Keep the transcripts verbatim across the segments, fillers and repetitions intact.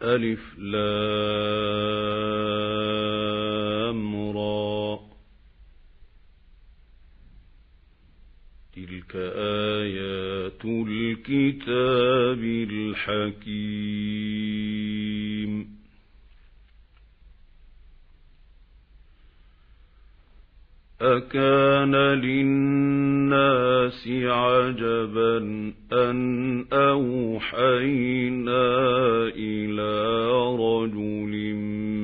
ألف لام را تلك آيات الكتاب الحكيم أكان للناس عجبا أن أوحينا إلى رجل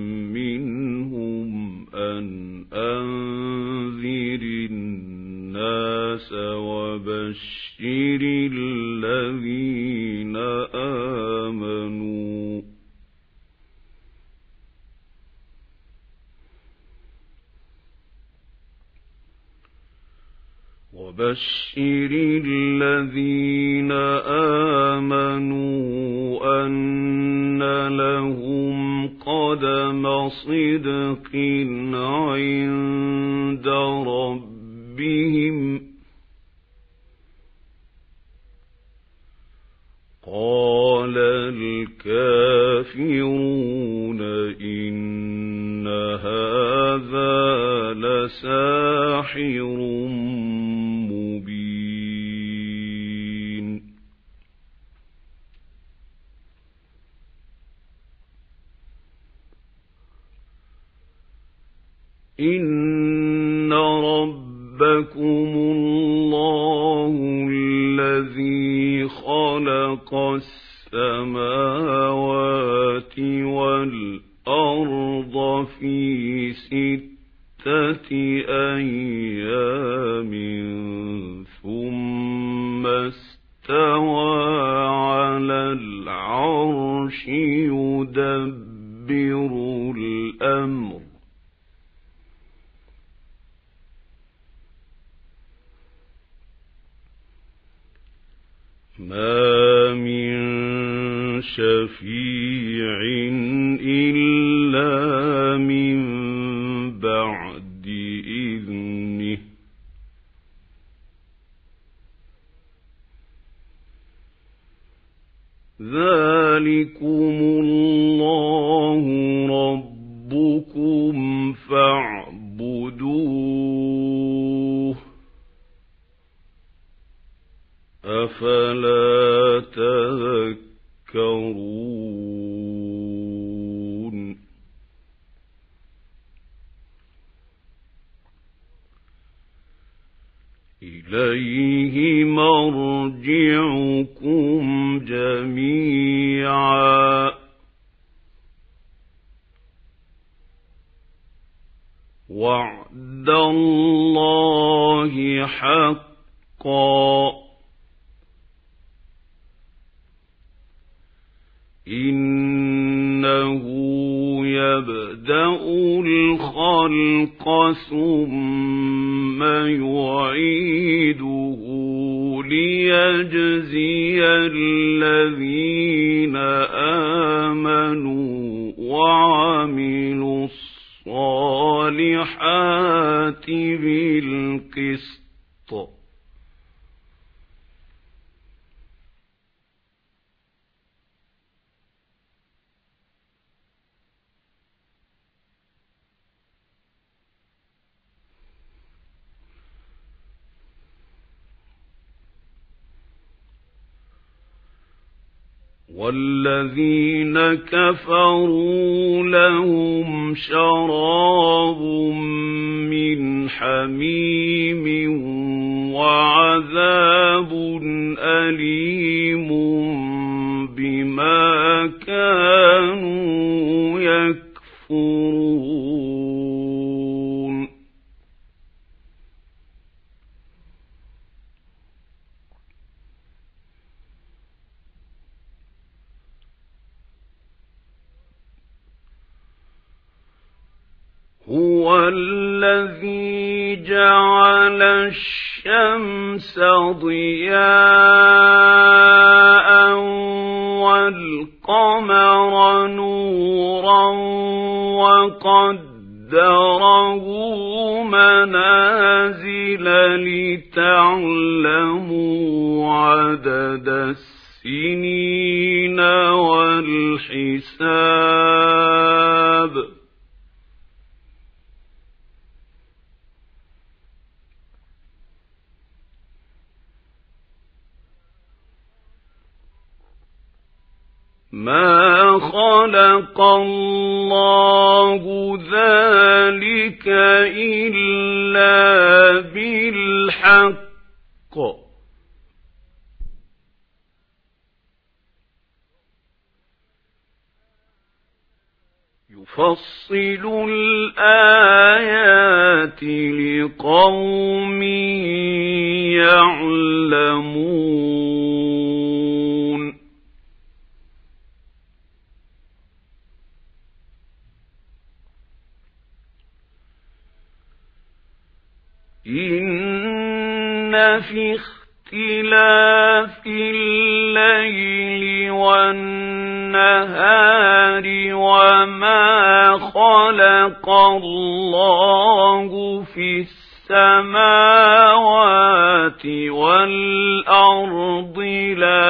منهم أن أنذر الناس وبشر الذين آمنوا وبشر الذين آمنوا أن لهم قدم صدق عند ربهم قال الكافرون إن هذا لساحر مبين إن ربكم الله الذي خلق السماوات والأرض في ستة أيام ثم استوى على العرش يدبر الأمر ما من شفيع إلا من بعد إذنه ذلكم الله ربكم فاعبدوه أفلا تذكرون إليه مرجعكم جميعا وعد الله حقا إنه يبدأ الخلق ثم يعيده ليجزي الذين آمنوا وعملوا الصالحات بالقسط والذين كفروا لهم شراب من حميم وعذاب أليم بما كانوا يكفرون هو الذي جعل الشمس ضياء والقمر نورا وقدره منازل لتعلموا عدد السنين والحساب الحساب ما خلق الله ذلك إلا بالحق يفصل الآيات لقوم يعلمون إن في اختلاف الليل والنهار وما خلق الله في السماوات والأرض لا